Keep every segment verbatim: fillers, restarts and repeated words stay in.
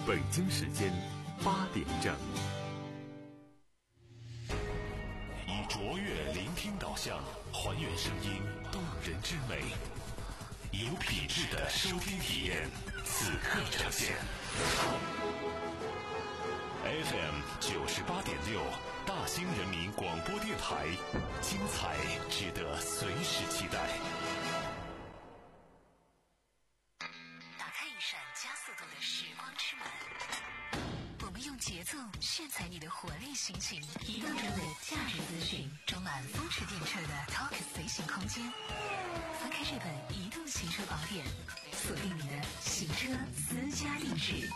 北京时间八点整。以卓越聆听导向，还原声音动人之美，有品质的收听体验，此刻呈现。F M 九十八点六，大兴人民广播电台，精彩值得随时期待。 打开一扇加速度的时光之门，我们用节奏炫彩你的活力心情，移动中的价值资讯，装满风驰电掣的 Talk 随行空间。翻开这本移动行车宝典，锁定你的行车私家地址。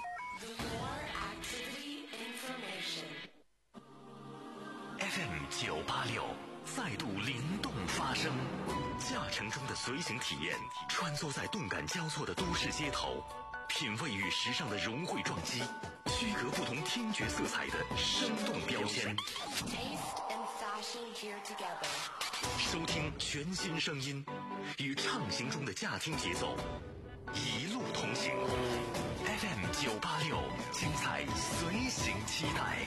F M 九八六再度灵动发声，驾乘中的随行体验，穿梭在动感交错的都市街头，品味与时尚的融汇撞击，区隔不同听觉色彩的生动标签。收听全新声音，与畅行中的驾听节奏，一路同行。F M 九八六，精彩随行期待。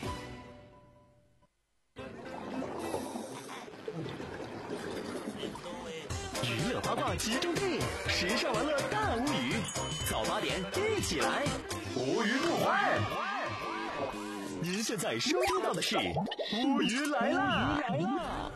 娱乐八卦集中地，时尚玩乐大无语。早八点一起来，无鱼不欢。您现在收听到的是无鱼来啦！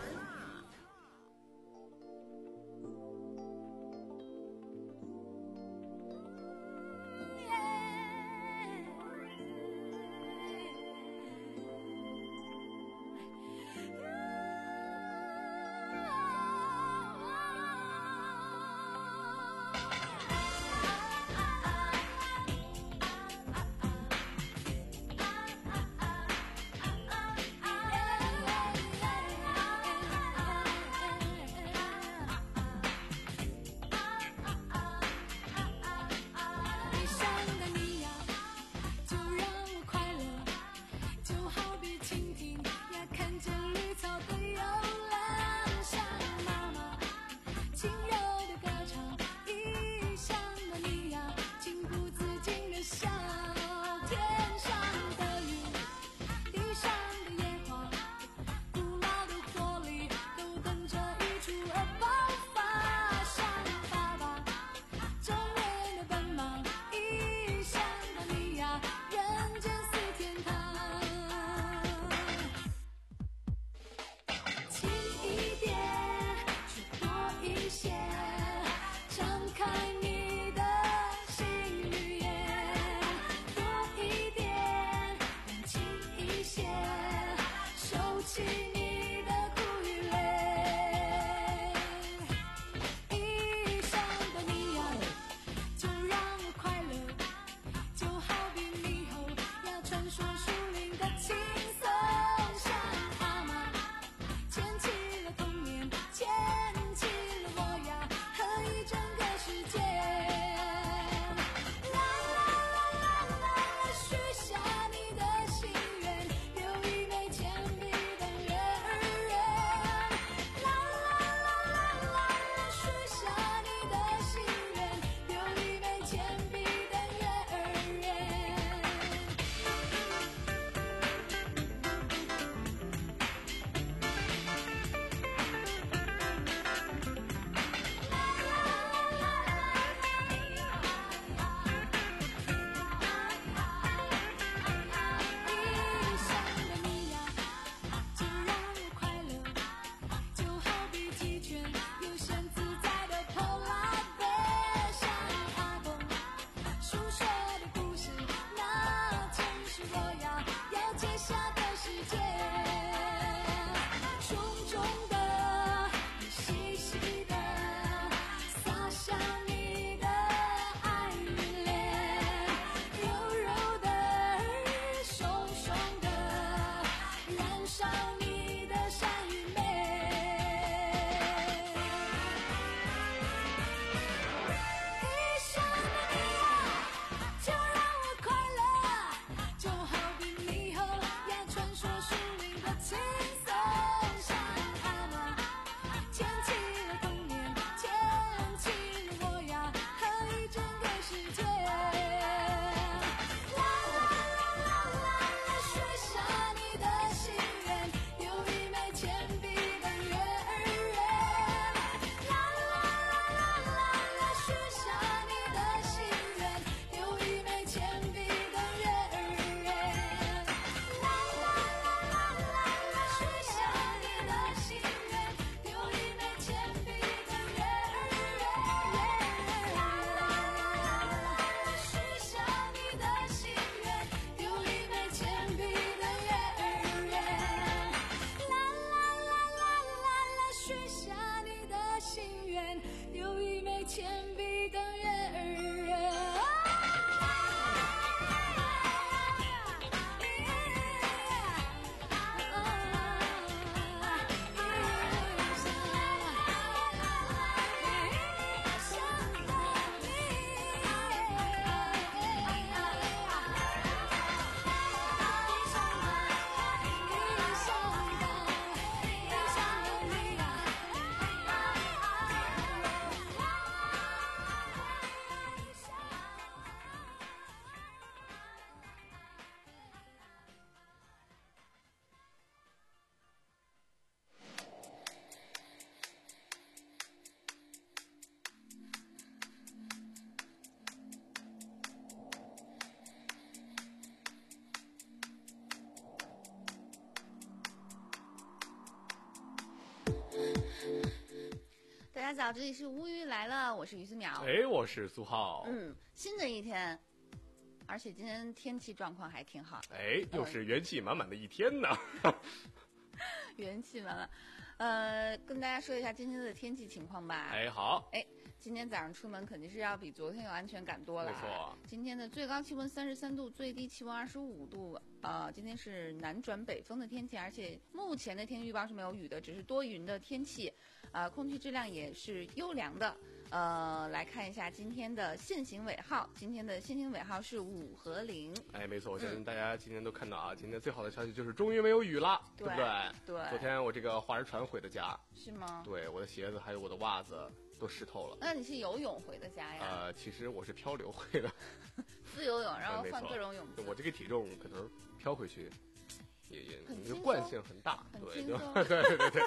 早，这里是无语来了，我是于思淼。 哎，我是苏浩。 嗯，新的一天，而且今天天气状况还挺好。 哎，又是元气满满的一天呢。 元气满满。呃，跟大家说一下今天的天气情况吧。 哎，好。 哎，今天早上出门肯定是要比昨天有安全感多了。 没错。 今天的最高气温三十三度，最低气温二十五度。呃，今天是南转北风的天气，而且目前的天气预报是没有雨的，只是多云的天气。呃，空气质量也是优良的。呃，来看一下今天的限行尾号，今天的限行尾号是五和零。 哎，没错，我相信大家今天都看到啊，嗯、今天最好的消息就是终于没有雨了， 对不对？ 对。 昨天我这个划着船回的家。 是吗？ 对，我的鞋子还有我的袜子都湿透了。 那你是游泳回的家呀？ 呃，其实我是漂流回的。 自游泳，然后换各种泳姿。 我这个体重可能漂回去，也也你的惯性很大， 很对， 轻松对对对对。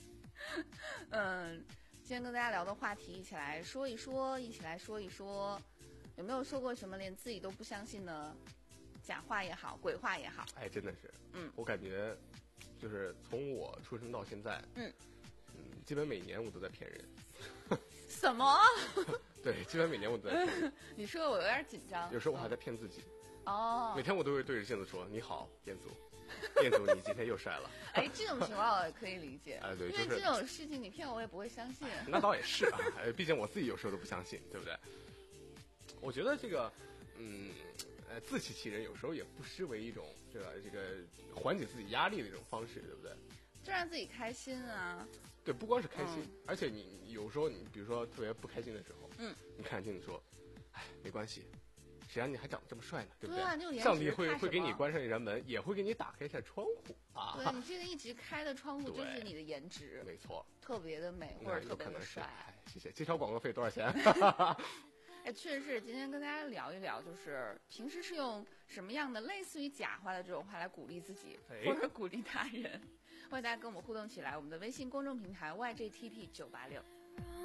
嗯。今天跟大家聊的话题，一起来说一说，一起来说一说，有没有说过什么连自己都不相信的假话也好，鬼话也好？ 哎，真的是， 嗯， 我感觉就是从我出生到现在， 嗯嗯，基本每年我都在骗人。 什么？ 对，基本每年我都在骗人。 你说我有点紧张。 有时候我还在骗自己。 哦。 每天我都会对着镜子说：“你好，彦祖。”彦祖，你今天又晒了。 哎，这种情况我也可以理解。 哎，对， 因为这种事情你骗我，我也不会相信。 那倒也是啊，毕竟我自己有时候都不相信，对不对？我觉得这个，嗯，呃，自欺欺人有时候也不失为一种这个这个缓解自己压力的一种方式，对不对？ 就让自己开心啊。 对，不光是开心，嗯、而且你有时候你比如说特别不开心的时候， 嗯， 你看镜子说，哎，没关系。谁让你还长得这么帅呢？对不对？ 对啊，你有颜值上帝会会给你关上一扇门，也会给你打开一扇窗户啊！ 对，你这个一直开的窗户就是你的颜值， 没错， 特别的美或者特别的帅。 谢谢。这条广告费多少钱？ 哎，确实是。今天跟大家聊一聊，就是平时是用什么样的类似于假话的这种话来鼓励自己， 哎、 或者鼓励他人？欢迎大家跟我们互动起来，我们的微信公众平台 Y J T P 九八六。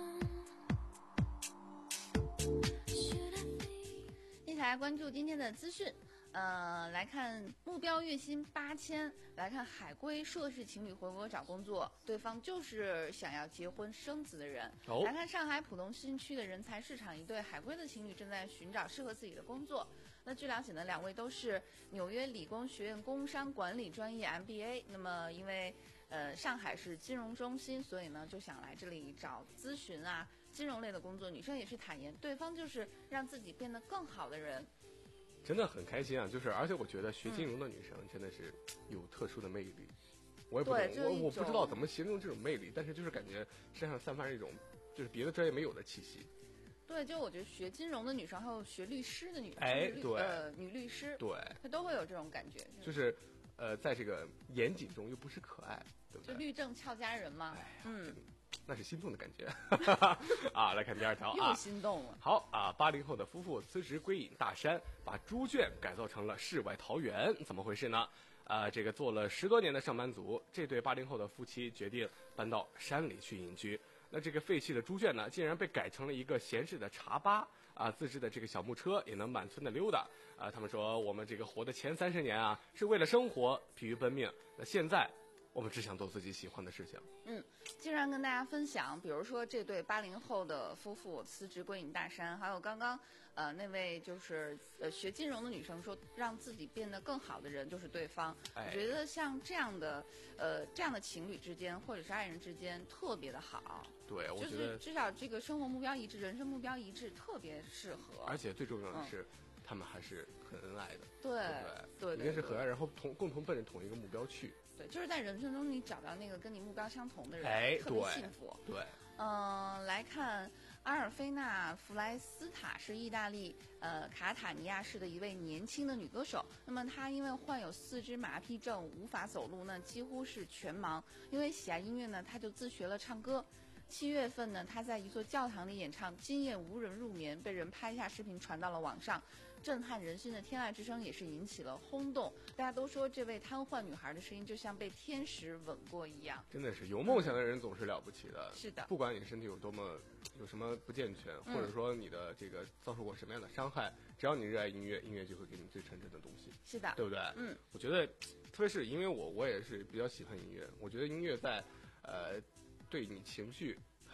一起来关注今天的资讯，呃，来看目标月薪八千，来看海归硕士情侣回国找工作，对方就是想要结婚生子的人。 哦、 来看上海浦东新区的人才市场，一对海归的情侣正在寻找适合自己的工作。那据了解呢，两位都是纽约理工学院工商管理专业 M B A， 那么因为呃上海是金融中心，所以呢就想来这里找咨询啊。金融类的工作，女生也是坦言，对方就是让自己变得更好的人， 真的很开心啊！就是，而且我觉得学金融的女生真的是有特殊的魅力，嗯、我也不懂，我我不知道怎么形容这种魅力，但是就是感觉身上散发着一种就是别的专业没有的气息。 对，就我觉得学金融的女生，还有学律师的女生， 哎， 对，呃，女律师， 对， 她都会有这种感觉， 就是，呃，在这个严谨中又不失可爱，对不对？ 就律政俏佳人嘛， 哎、 嗯。 那是心动的感觉啊！来看第二条啊， 又心动了。 好啊，八零后的夫妇辞职归隐大山，把猪圈改造成了世外桃源，怎么回事呢？啊，这个做了十多年的上班族，这对八零后的夫妻决定搬到山里去隐居。那这个废弃的猪圈呢，竟然被改成了一个闲适的茶吧啊，自制的这个小木车也能满村的溜达啊。他们说，我们这个活的前三十年啊，是为了生活疲于奔命，那现在我们只想做自己喜欢的事情。 嗯，经常跟大家分享，比如说这对八零后的夫妇辞职归隐大山，还有刚刚呃那位就是呃学金融的女生说让自己变得更好的人就是对方。 哎、 我觉得像这样的呃这样的情侣之间或者是爱人之间特别的好。 对，我觉得就是至少这个生活目标一致，人生目标一致，特别适合。 而且最重要的是。嗯他们还是很恩爱的， 对对对，应该是很爱，然后同共同奔着同一个目标去。 对，就是在人生中你找到那个跟你目标相同的人， 哎， 特别幸福。 对， 嗯、呃，来看阿尔菲娜·弗莱斯塔是意大利呃卡塔尼亚市的一位年轻的女歌手。那么她因为患有四肢麻痹症，无法走路呢，几乎是全盲。因为喜爱音乐呢，她就自学了唱歌。七月份呢，他在一座教堂里演唱，今夜无人入眠，被人拍下视频传到了网上，震撼人心的天籁之声也是引起了轰动。大家都说这位瘫痪女孩的声音就像被天使吻过一样。 真的是有梦想的人总是了不起的。 嗯、是的， 不管你身体有多么有什么不健全， 嗯、 或者说你的这个遭受过什么样的伤害，只要你热爱音乐，音乐就会给你最纯真的东西。 是的， 对不对？ 嗯， 我觉得特别是因为我我也是比较喜欢音乐，我觉得音乐在呃对你情绪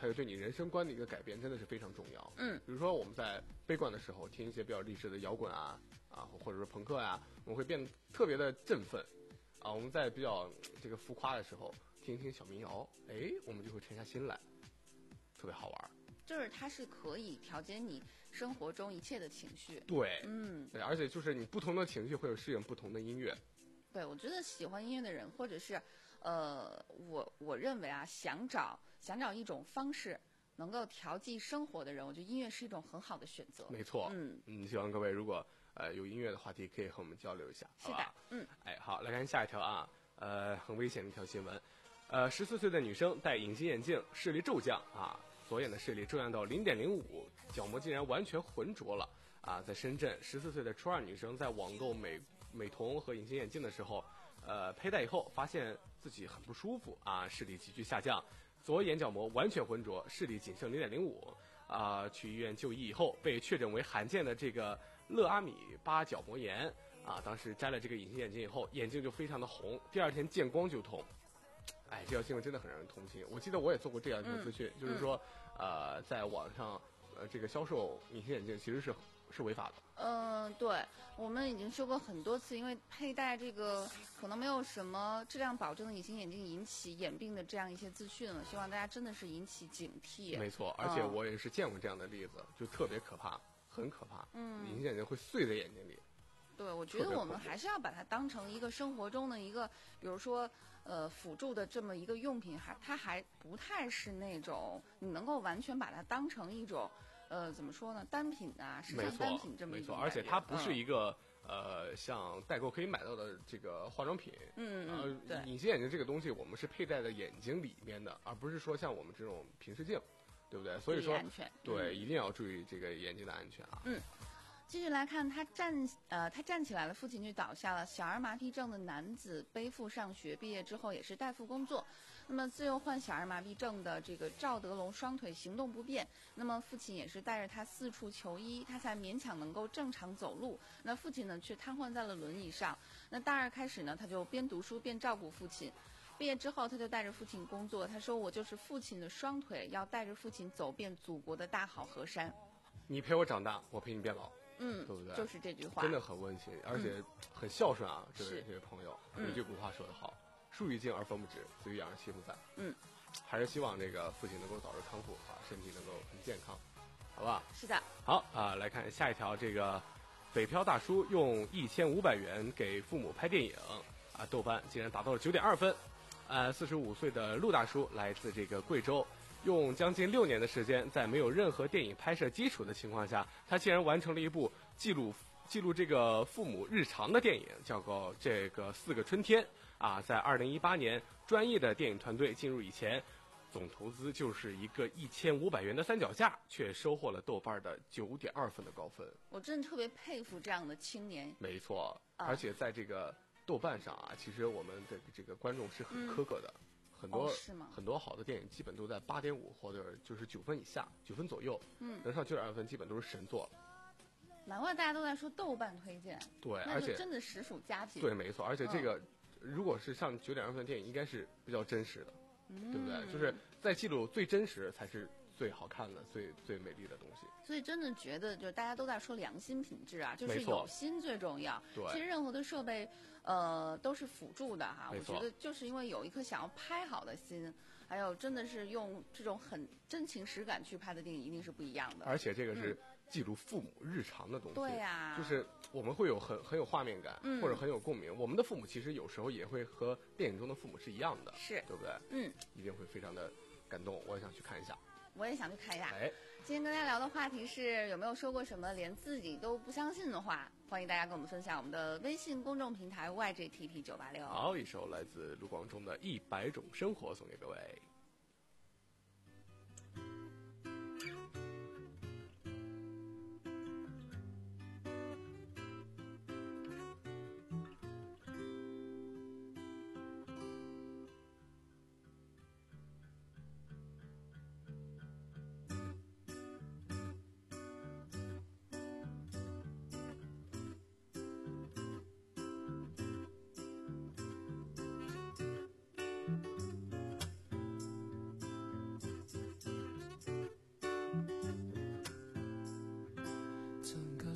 还有对你人生观的一个改变，真的是非常重要。 嗯， 比如说我们在悲观的时候听一些比较励志的摇滚啊啊，或者说朋克啊，我们会变得特别的振奋啊。我们在比较这个浮夸的时候听一听小民谣，哎，我们就会沉下心来，特别好玩。 就是它是可以调节你生活中一切的情绪。 对， 嗯， 对，而且就是你不同的情绪会有适应不同的音乐。 对，我觉得喜欢音乐的人，或者是，呃，我我认为啊，想找想找一种方式能够调剂生活的人，我觉得音乐是一种很好的选择。 没错， 嗯嗯，希望各位如果呃有音乐的话题，可以和我们交流一下， 是的好吧？ 嗯， 哎，好，来看下一条啊，呃，很危险的一条新闻，呃，十四岁的女生戴隐形眼镜，视力骤降啊，左眼的视力骤降到零点零五，角膜竟然完全浑浊了啊！在深圳，十四岁的初二女生在网购美美瞳和隐形眼镜的时候，呃，佩戴以后发现自己很不舒服啊，视力急剧下降，左眼角膜完全浑浊，视力仅剩零点零五啊。去医院就医以后，被确诊为罕见的这个勒阿米巴角膜炎啊。当时摘了这个隐形眼镜以后，眼睛就非常的红，第二天见光就痛。哎，这条新闻真的很让人痛心。我记得我也做过这样一个资讯， 嗯、 就是说，呃，在网上，呃，这个销售隐形眼镜其实是是违法的。 嗯、呃，对，我们已经说过很多次，因为佩戴这个可能没有什么质量保证的隐形眼镜引起眼病的这样一些资讯了，希望大家真的是引起警惕。 没错，而且我也是见过这样的例子，就特别可怕，很可怕。 嗯， 隐形眼镜会碎在眼睛里。 对，我觉得我们还是要把它当成一个生活中的一个，比如说，呃，辅助的这么一个用品，还它还不太是那种你能够完全把它当成一种，呃，怎么说呢，单品啊，时尚单品这么一种。 没错，而且它不是一个、嗯、呃像代购可以买到的这个化妆品。 嗯嗯， 呃，隐形眼镜这个东西，我们是佩戴在眼睛里面的，而不是说像我们这种平视镜，对不对？所以说， 安全对、嗯，一定要注意这个眼睛的安全啊。 嗯。继续来看，他站呃，他站起来了，父亲就倒下了。小儿麻痹症的男子背负上学，毕业之后也是代父工作。那么自幼患小儿麻痹症的这个赵德龙双腿行动不便，那么父亲也是带着他四处求医，他才勉强能够正常走路。那父亲呢，却瘫痪在了轮椅上。那大二开始呢，他就边读书边照顾父亲。毕业之后，他就带着父亲工作。他说：“我就是父亲的双腿，要带着父亲走遍祖国的大好河山。” 你陪我长大，我陪你变老。 嗯， 对不对？ 就是这句话， 真的很温馨，而且很孝顺啊！ 嗯、 这位这位朋友， 嗯、 有句古话说得好：“树欲静而风不止，子欲养而亲不在。” 嗯， 还是希望这个父亲能够早日康复啊，身体能够很健康，好吧？ 是的。 好啊，来看下一条，这个北漂大叔用一千五百元给父母拍电影啊，豆瓣竟然达到了九点二分。呃，四十五岁的陆大叔来自这个贵州。用将近六年的时间，在没有任何电影拍摄基础的情况下，他竟然完成了一部记录记录这个父母日常的电影，叫做这个《四个春天》啊。在二零一八年，专业的电影团队进入以前，总投资就是一个一千五百元的三脚架，却收获了豆瓣的九点二分的高分。 我真的特别佩服这样的青年。 没错， 啊、 而且在这个豆瓣上啊，其实我们的这个观众是很苛刻的。 嗯很多、 哦、是吗？ 很多好的电影基本都在八点五或者就是九分以下，九分左右， 嗯， 能上九点二分基本都是神作。 难怪大家都在说豆瓣推荐， 对，而且真的实属佳品。 对，没错，而且这个、 嗯、 如果是上九点二分的电影，应该是比较真实的， 嗯、 对不对？就是在记录最真实才是最好看的、最最美丽的东西。 所以真的觉得，就大家都在说良心品质啊，就是有心最重要。 对， 其实任何的设备，呃，都是辅助的哈。 我觉得就是因为有一颗想要拍好的心，还有真的是用这种很真情实感去拍的电影，一定是不一样的。 而且这个是记录父母日常的东西。 对呀、啊， 就是我们会有很很有画面感、 嗯， 或者很有共鸣。我们的父母其实有时候也会和电影中的父母是一样的， 是对不对？ 嗯， 一定会非常的感动。我也想去看一下。 我也想去看一下。 哎， 今天跟大家聊的话题是有没有说过什么连自己都不相信的话？欢迎大家跟我们分享我们的微信公众平台 Y J T P 九八六。 好，一首来自卢广仲的《一百种生活》送给各位。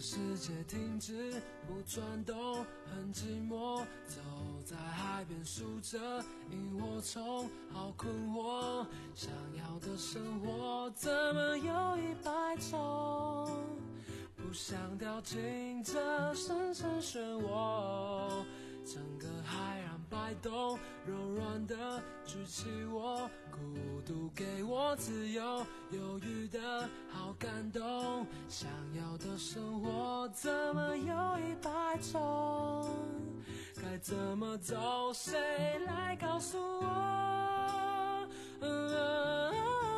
世界停止不转动，很寂寞，走在海边数着萤火虫，好困惑，想要的生活怎么有一百种，不想掉进这深深漩涡，整个海洋摆动，柔软的举起我，孤独给我自由，犹豫的好感动，想要的生活怎么有一百种，该怎么走，谁来告诉我？嗯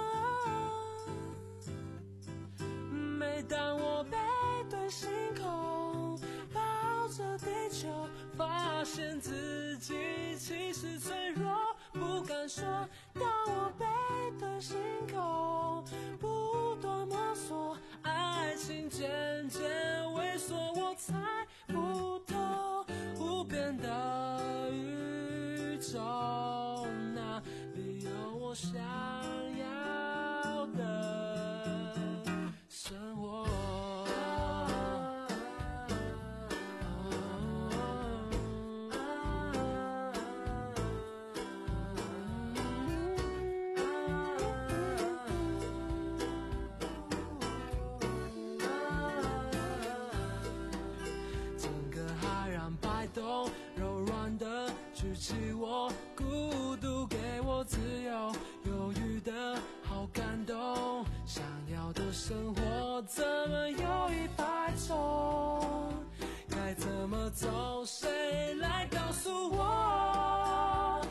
每当我背对星空，抱着地球，发现自己其实脆弱，不敢说。当我背对星空，不断摸索，爱情渐渐萎缩，我猜不透无边的宇宙，哪里有我想要的生活？整个海洋摆动，柔软的举起我，孤独给我自由，犹豫的好感动，想要的生活怎么有一百种，该怎么走，谁来告诉我？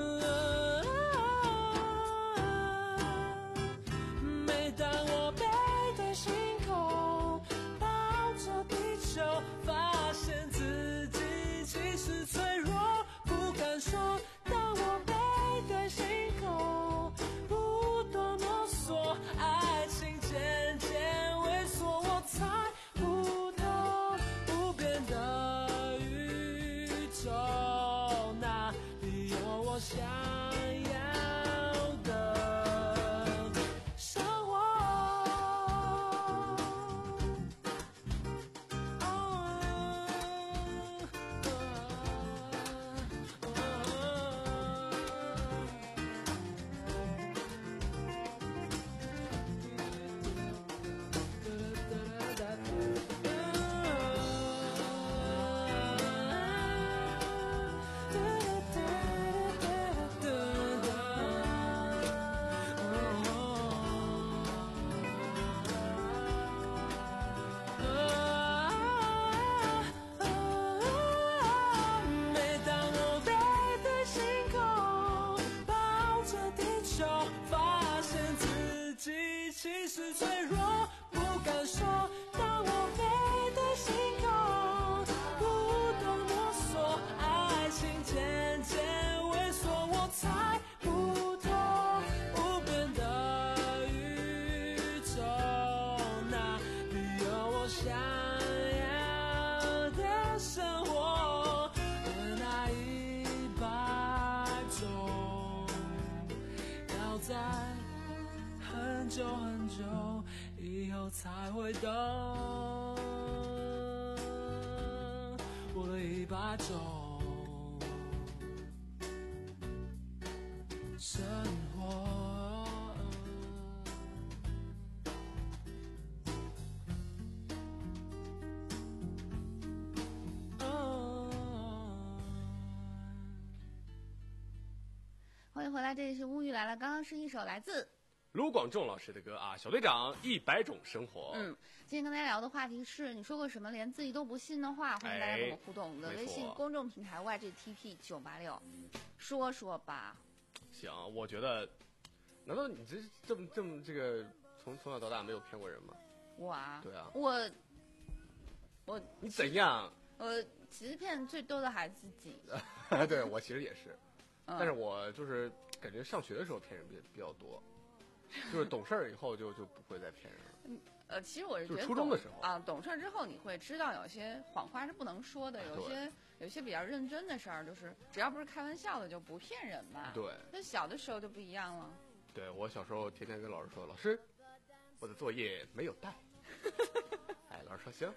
每当我背对星空，抱着地球，发现自己其实脆弱，不敢说。当我背对星空，不断摸索，爱情渐渐萎缩，我猜不透无边的宇宙，哪里有我想要的生活？每当我背对星空，抱着地球，发现自己其实脆弱，不敢说。当我背对星空，不断摸索，爱情渐渐萎缩，我猜不透无边的宇宙，哪里有我想要的生活？而那一百种，要在很久很久以后才会懂，我的一百种生活。 欢迎回来，这里是乌鱼来了。刚刚是一首来自卢广仲老师的歌啊，小队长一百种生活。 嗯，今天跟大家聊的话题是你说过什么连自己都不信的话？欢迎大家跟我们互动。我们的微信公众平台 Y G T P 九八六，说说吧。 行，我觉得，难道你这这么这么这个从从小到大没有骗过人吗？ 我啊， 对啊， 我我你怎样？ 我其实骗最多的还是自己。 对我其实也是， 嗯、 但是我就是感觉上学的时候骗人比比较多。就是懂事儿以后就就不会再骗人了。 嗯，呃，其实我是觉得就初中的时候啊，懂事之后你会知道有些谎话是不能说的，有些有些比较认真的事儿，就是只要不是开玩笑的就不骗人嘛。 对。 那小的时候就不一样了。 对，我小时候天天跟老师说，老师，我的作业没有带。哎，老师说行，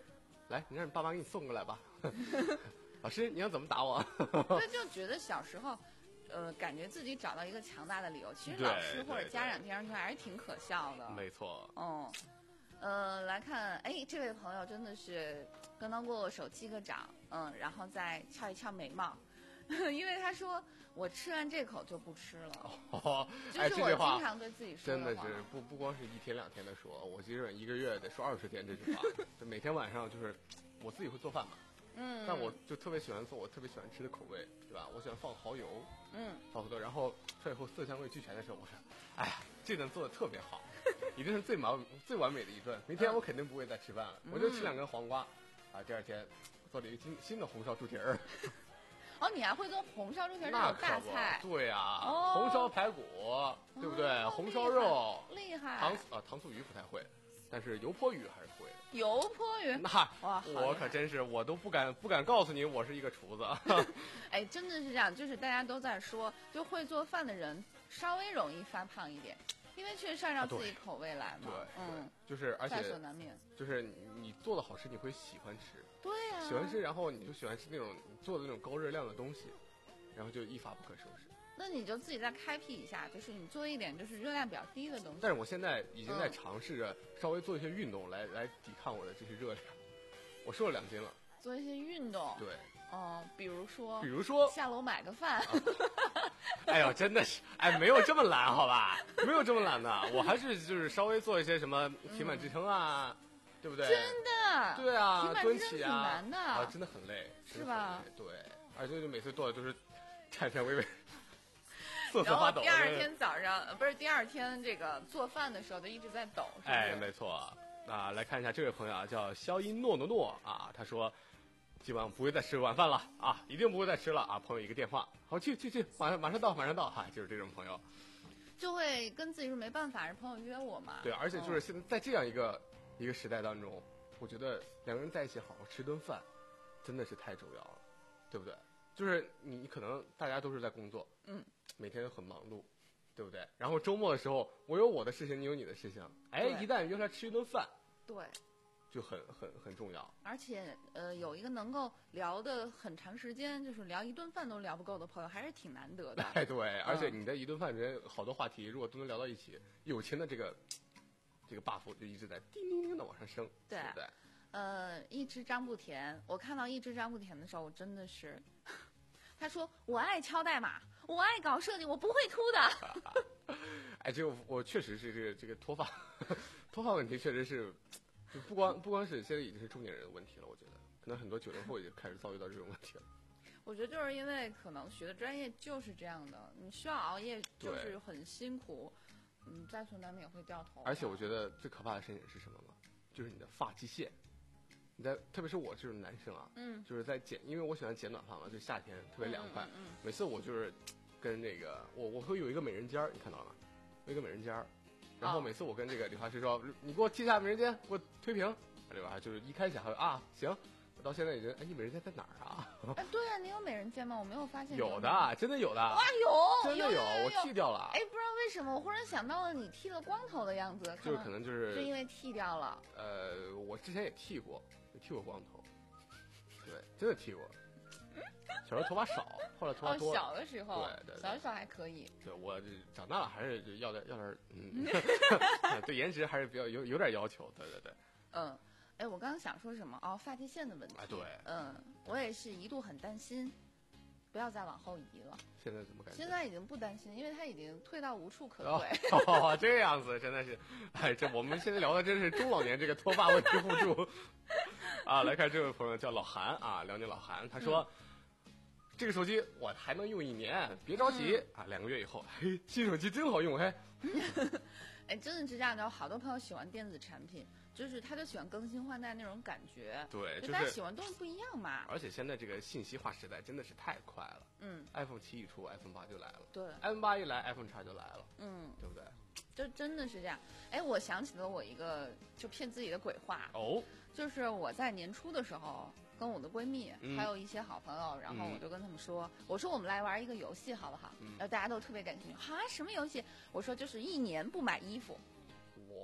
来，你让你爸妈给你送过来吧。老师，你要怎么打我？ 对，就觉得小时候，呃，感觉自己找到一个强大的理由，其实对老师或者对家长听上去还是挺可笑的。 没错， 嗯，呃，来看，哎，这位朋友真的是刚刚握握手击个掌，嗯，然后再翘一翘眉毛，因为他说我吃完这口就不吃了， 哦， 就哎， 是我经这句话常对自己说话真的是不不光是一天两天的说，我基本一个月得说二十天这句话。就每天晚上就是我自己会做饭嘛， 嗯， 但我就特别喜欢做我特别喜欢吃的口味，对吧？我喜欢放蚝油， 嗯， 放很多，然后出来以后色香味俱全的时候，我说，哎呀，这顿做的特别好，一定是最完最完美的一顿。明天我肯定不会再吃饭了， 嗯、 我就吃两根黄瓜，啊，第二天做了一个新新的红烧猪蹄儿。 哦，你还会做红烧猪蹄儿那种大菜？ 对呀、啊哦， 红烧排骨，对不对？ 哦、 红烧肉， 厉害。 糖啊，糖醋鱼不太会，但是油泼鱼还是会的。 油泼鱼， 那哇， 我可真是，我都不敢不敢告诉你，我是一个厨子。 哎，真的是这样，就是大家都在说，就会做饭的人稍微容易发胖一点，因为确实是按照自己口味来嘛。 对， 嗯， 就是而且在所难免。 就是你你做的好吃，你会喜欢吃。 对呀、啊， 喜欢吃，然后你就喜欢吃那种做的那种高热量的东西，然后就一发不可收拾。 那你就自己再开辟一下，就是你做一点就是热量比较低的东西。 但是我现在已经在尝试着稍微做一些运动来、嗯、来抵抗我的这些热量。我瘦了两斤了。 做一些运动。 对。 哦、呃，比如说。 比如说。 下楼买个饭。 啊、哎呦，真的是，哎，没有这么懒，好吧？没有这么懒的，我还是就是稍微做一些什么体满支撑啊。嗯，对不对？ 真的， 对啊，蹲起啊， 难的啊，真的很累， 是吧？ 对，而且就每次做的都是颤颤巍巍、瑟瑟发抖。 然后第二天早上，呃，不是第二天这个做饭的时候，就一直在抖。是不是哎，没错。啊，来看一下这位朋友啊，叫肖音诺诺诺啊，他说基本上不会再吃晚饭了啊，一定不会再吃了啊。朋友一个电话，好，去去去，马上马上到，马上到哈、啊，就是这种朋友。 就会跟自己说没办法，是朋友约我嘛。 对，而且就是现在在这样一个。嗯一个时代当中，我觉得两个人在一起好好吃顿饭，真的是太重要了，对不对？就是你可能大家都是在工作， 嗯， 每天都很忙碌，对不对？然后周末的时候，我有我的事情，你有你的事情，哎，一旦约出来吃一顿饭， 对， 就很很很重要。 而且呃，有一个能够聊的很长时间，就是聊一顿饭都聊不够的朋友，还是挺难得的。 哎，对，而且你在一顿饭里面好多话题，如果都能聊到一起，友情的这个。这个 buff 就一直在叮叮叮的往上升， 对， 对， 呃，一只张不甜，我看到一只张不甜的时候，我真的是，他说我爱敲代码，我爱搞设计，我不会秃的。 哎，这个我确实是这个这个脱发，脱发问题确实是，就不光不光是现在已经是中年人的问题了，我觉得可能很多九零后已经开始遭遇到这种问题了。 我觉得就是因为可能学的专业就是这样的，你需要熬夜，就是很辛苦。嗯，在所难免会掉头。 而且我觉得最可怕的事情是什么吗？就是你的发际线，你在特别是我这种男生啊， 嗯， 就是在剪，因为我喜欢剪短发嘛，就夏天特别凉快， 嗯嗯嗯、 每次我就是跟那个我我会有一个美人尖儿，你看到了吗？有一个美人尖儿，然后每次我跟这个理发师说，哦、你给我剃下美人尖，给我推平，对吧？就是一开始还啊行。到现在已经，哎，你美人尖在哪儿啊？ 哎，对啊，你有美人尖吗？我没有发现。 有的，真的有的。 哇，有， 真的有， 我剃掉了。 哎，不知道为什么，我忽然想到了你剃了光头的样子。 就是可能就是， 是因为剃掉了。 呃，我之前也剃过，也剃过光头。对，真的剃过。小时候头发少，后来头发多。 哦，小的时候。 对对。 小的时候还可以。 对，我长大了还是就要点要点，嗯，对颜值还是比较有有点要求。对对对。 嗯。哎，我刚刚想说什么？哦，发际线的问题。 哎，对， 嗯，我也是一度很担心，不要再往后移了。 现在怎么感觉？ 现在已经不担心，因为它已经退到无处可退。 哦，这样子真的是，哎，这我们现在聊的真是中老年这个脱发问题互助啊！来看这位朋友叫老韩啊，辽宁老韩，他说、嗯、这个手机我还能用一年，别着急、嗯、啊，两个月以后，嘿，新手机真好用，嘿。 哎，真的是这样的，好多朋友喜欢电子产品。就是他就喜欢更新换代那种感觉， 对， 就大家喜欢东西不一样嘛。 而且现在这个信息化时代真的是太快了， 嗯 ，iPhone 七一出 ，iPhone 八就来了， 对 ，iPhone 八一来 ，iPhone 叉就来了， 嗯， 对不对？ 就真的是这样。哎，我想起了我一个就骗自己的鬼话哦， 就是我在年初的时候跟我的闺蜜、嗯、还有一些好朋友，然后我就跟他们说，嗯、我说我们来玩一个游戏好不好？嗯、然后大家都特别感兴趣，哈，什么游戏？我说就是一年不买衣服。 哇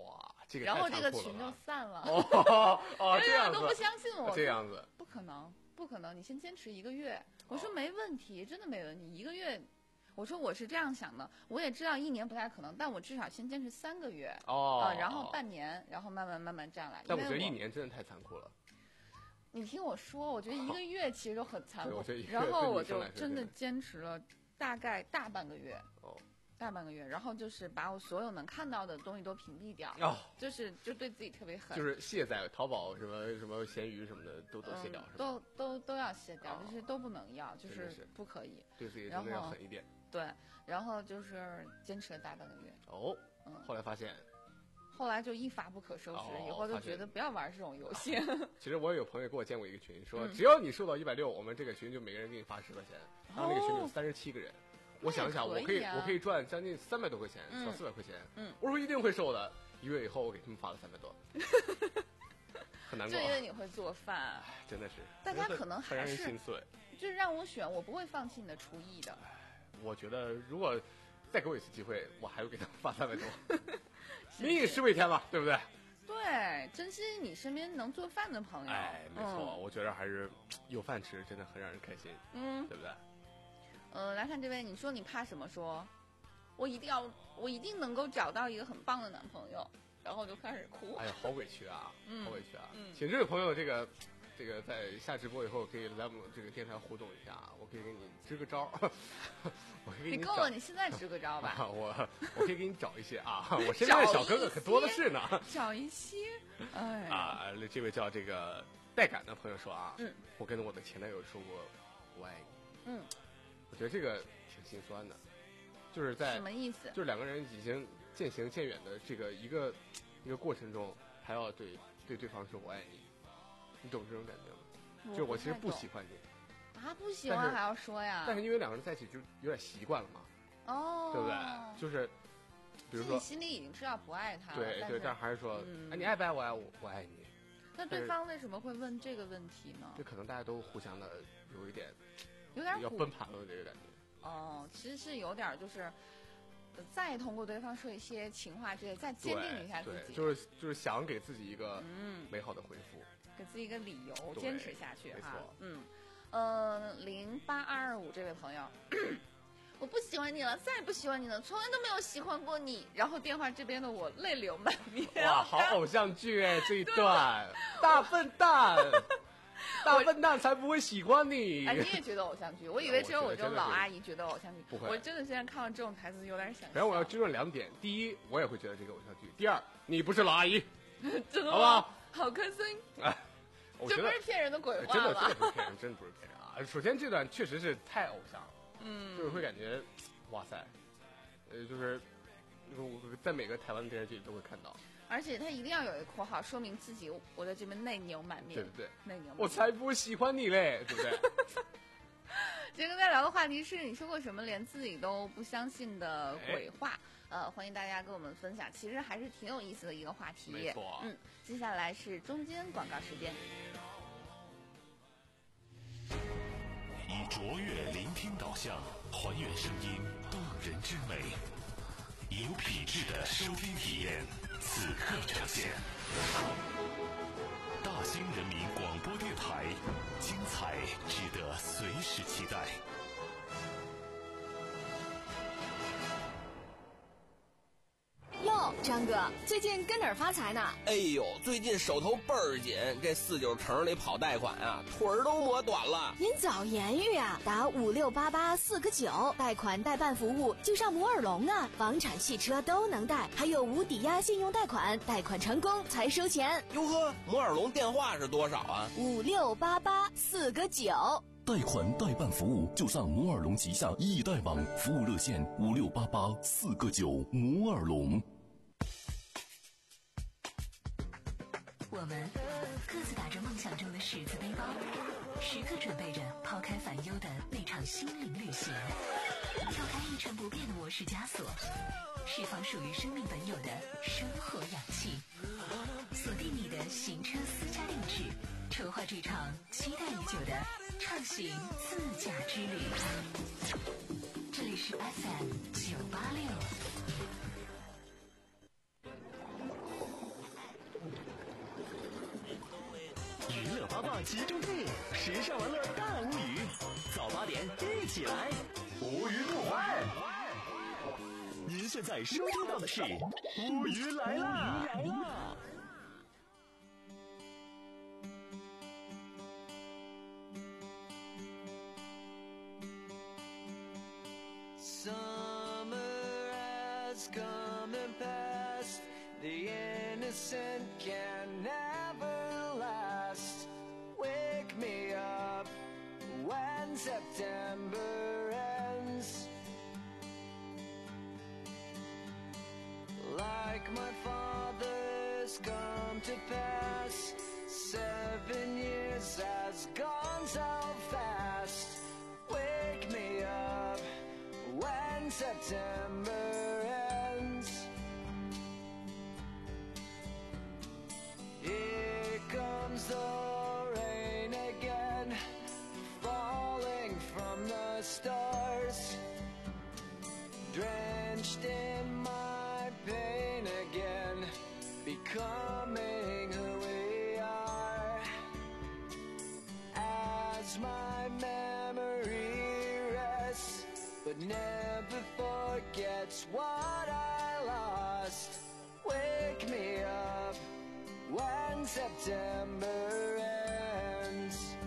这个然后太残酷了这个群就吧散了。 哦哦，这人样子， 人都不相信我， 这样子， 不可能，不可能，你先坚持一个月。我说没问题，真的没问题，一个月。我说我是这样想的，我也知道一年不太可能，但我至少先坚持三个月， 哦， 呃，然后半年，然后慢慢慢慢这样来。 但我觉得因为一年真的太残酷了。 你听我说，我觉得一个月其实就很残酷对我觉得一，个月然后我就对女生来说真的真的坚持了大概大半个月。 哦大半个月，然后就是把我所有能看到的东西都屏蔽掉， 哦， 就是就对自己特别狠， 就是卸载淘宝什么什么闲鱼什么的都都卸掉， 嗯、 是吧？ 都都都要卸掉， 哦就是都不能要，就真的是不可以。 对自己真的要狠一点。 对，然后就是坚持了大半个月。 哦， 嗯， 后来发现， 后来就一发不可收拾， 哦以后就发现觉得不要玩这种游戏。 其实我也有朋友给我建过一个群，说嗯只要你瘦到一百六，我们这个群就每个人给你发十块钱。然后那个群里有哦三十七个人。我想想，我可以， 那也可以啊我可以赚将近三百多块钱， 嗯小四百块钱。 嗯， 我说一定会瘦的。一个月以后，我给他们发了三百多，很难过。 就因为你会做饭， 真的是。 大家可能很让还是人心碎。 就是让我选，我不会放弃你的厨艺的。 我觉得如果再给我一次机会，我还会给他们发三百多。民以食为天嘛，对不对？ 对，珍惜你身边能做饭的朋友。 哎，没错， 嗯、 我觉得还是有饭吃，真的很让人开心。 嗯， 对不对？ 呃，来看这位，你说你怕什么说？我一定要，我一定能够找到一个很棒的男朋友，然后我就开始哭。 哎呀，好委屈啊， 嗯、 好委屈啊！ 嗯、 请这位朋友，这个，这个在下直播以后可以来我们这个电台互动一下，我可以给你支个招。我可以给你够了，你现在支个招吧。 啊、我我可以给你找一些啊，我身边的小哥哥可多的是呢。 找一些，哎啊，这位叫这个带感的朋友说啊， 嗯， 我跟我的前男友说过我爱你， 嗯。 我觉得这个挺心酸的，就是在什么意思？ 就是两个人已经渐行渐远的这个一个一个过程中，还要对对对方说我爱你，你懂这种感觉吗？就是我其实不喜欢你啊，不喜欢还要说呀？ 但是因为两个人在一起就有点习惯了嘛， 哦， 对不对？就是比如说你心里已经知道不爱他了， 对对，但还是说， 嗯、 哎，你爱不爱我爱我我爱你。 那对方为什么会问这个问题呢？ 就可能大家都互相的有一点。 有点要奔盘了这个感觉。 哦，其实是有点就是，再通过对方说一些情话之类，再坚定一下自己。 对，就是就是想给自己一个美好的回复， 嗯、给自己一个理由坚持下去哈。嗯，呃，零八二二五这位朋友，我不喜欢你了，再也不喜欢你了，从来都没有喜欢过你。然后电话这边的我泪流满面。 哇，好偶像剧哎，这一段大笨蛋。大笨蛋才不会喜欢你！ 哎，你也觉得偶像剧？我以为只有我这种老阿姨觉得偶像剧。 不会， 我真的现在看到这种台词有点想笑。 反正我要纠正两点：第一，我也会觉得这个偶像剧；第二，你不是老阿姨， 真的好不好？ 好开心！ 哎， 这不是骗人的鬼话真的，真的不是骗人，真的不是骗人啊！首先，这段确实是太偶像了， 嗯， 就是会感觉，哇塞，呃，就是我在每个台湾的电视剧里都会看到。 而且他一定要有一个括号，说明自己我在这边内牛满面， 对不对？ 内牛满面， 我才不喜欢你嘞，对不对？ 今天跟大家聊的话题是你说过什么连自己都不相信的鬼话？哎、呃，欢迎大家跟我们分享，其实还是挺有意思的一个话题。 没错， 嗯，接下来是中间广告时间。 以卓越聆听导向，还原声音动人之美。有品质的收听体验，此刻呈现。大兴人民广播电台，精彩值得随时期待。 哟，张哥，最近跟哪儿发财呢？ 哎呦，最近手头倍儿紧，这四九城里跑贷款啊，腿儿都磨短了。 您早言语啊，打五六八八四个九，贷款代办服务就上摩尔龙啊，房产、汽车都能贷，还有无抵押信用贷款，贷款成功才收钱。 哟呵，摩尔龙电话是多少啊？ 五六八八四个九。 贷款代办服务就上摩尔龙旗下易贷网，服务热线五六八八四个九，摩尔龙。 我们各自打着梦想中的十字背包，时刻准备着抛开烦忧的那场心灵旅行，跳开一成不变的模式枷锁，释放属于生命本有的生活氧气，锁定你的行车私家定制，筹划这场期待已久的畅行自驾之旅。这里是 F M 九八六。 集中地，时尚玩乐大无语，早八点一起来，无语不欢。您现在收听到的是乌鱼来啦！来啦！ The innocent can never last. Wake me up when September ends. Like my father's come to pass, seven years has gone so fast. Wake me up when September ends. Here comes the rain again, falling from the stars, drenched in my pain again, becoming who we are. As my memory rests, but never forgets what I lost. Wake me up when September ends.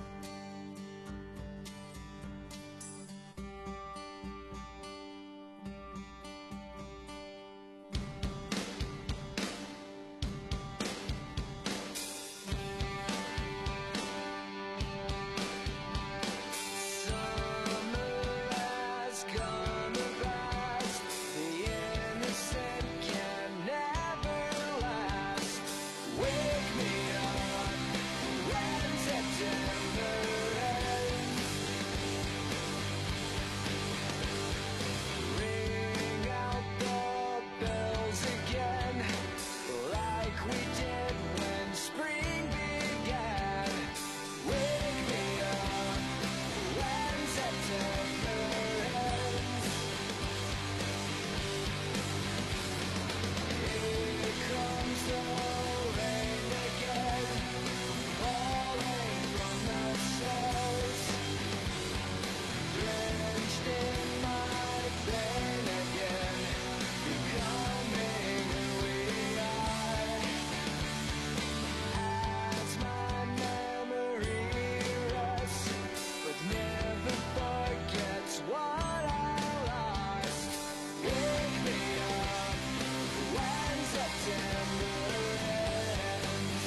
Summer has come and passed, the innocent can never last. Wake me up when September ends. Ring out the bells again, like we did when spring began. Wake me up when September ends. Here comes the rain again, falling from the stars, drenched in my pain again, becoming who we are. As my memory rests, but never forgets what I lost. Wake me up when September ends.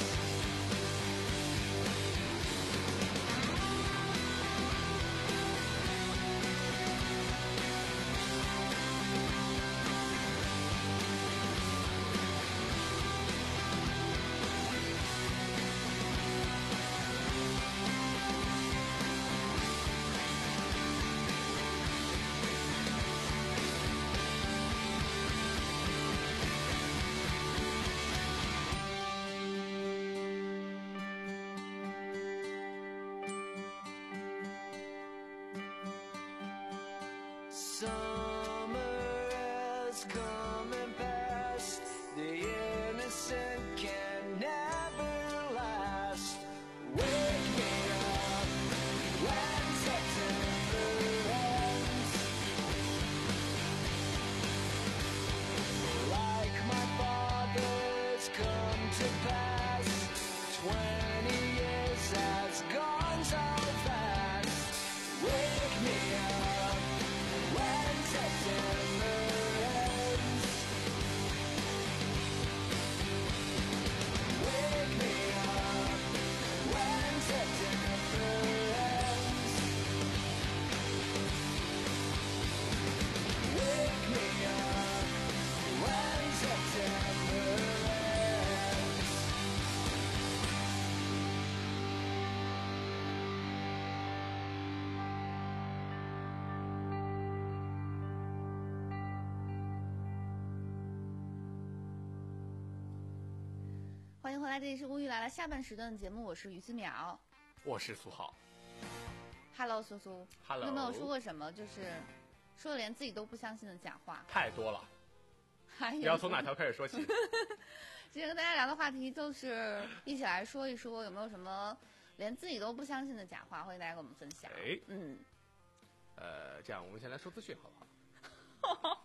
Summer has come and passed, the innocent can never last. Wake me up when September ends. Like my father's come to pass, twenty years has gone so fast. Wake me up when September ends. Wake me up when September ends. Wake me up when September ends. 欢迎回来，这里是乌鱼来了下半时段的节目，我是于思淼。 我是苏浩。 Hello， 苏苏。 Hello。 你有没有说过什么就是说的连自己都不相信的假话？ 太多了。 还有你要从哪条开始说起？ 今天跟大家聊的话题就是一起来说一说有没有什么连自己都不相信的假话，欢迎大家跟我们分享。 哎， 嗯， 呃，这样我们先来说资讯好不好？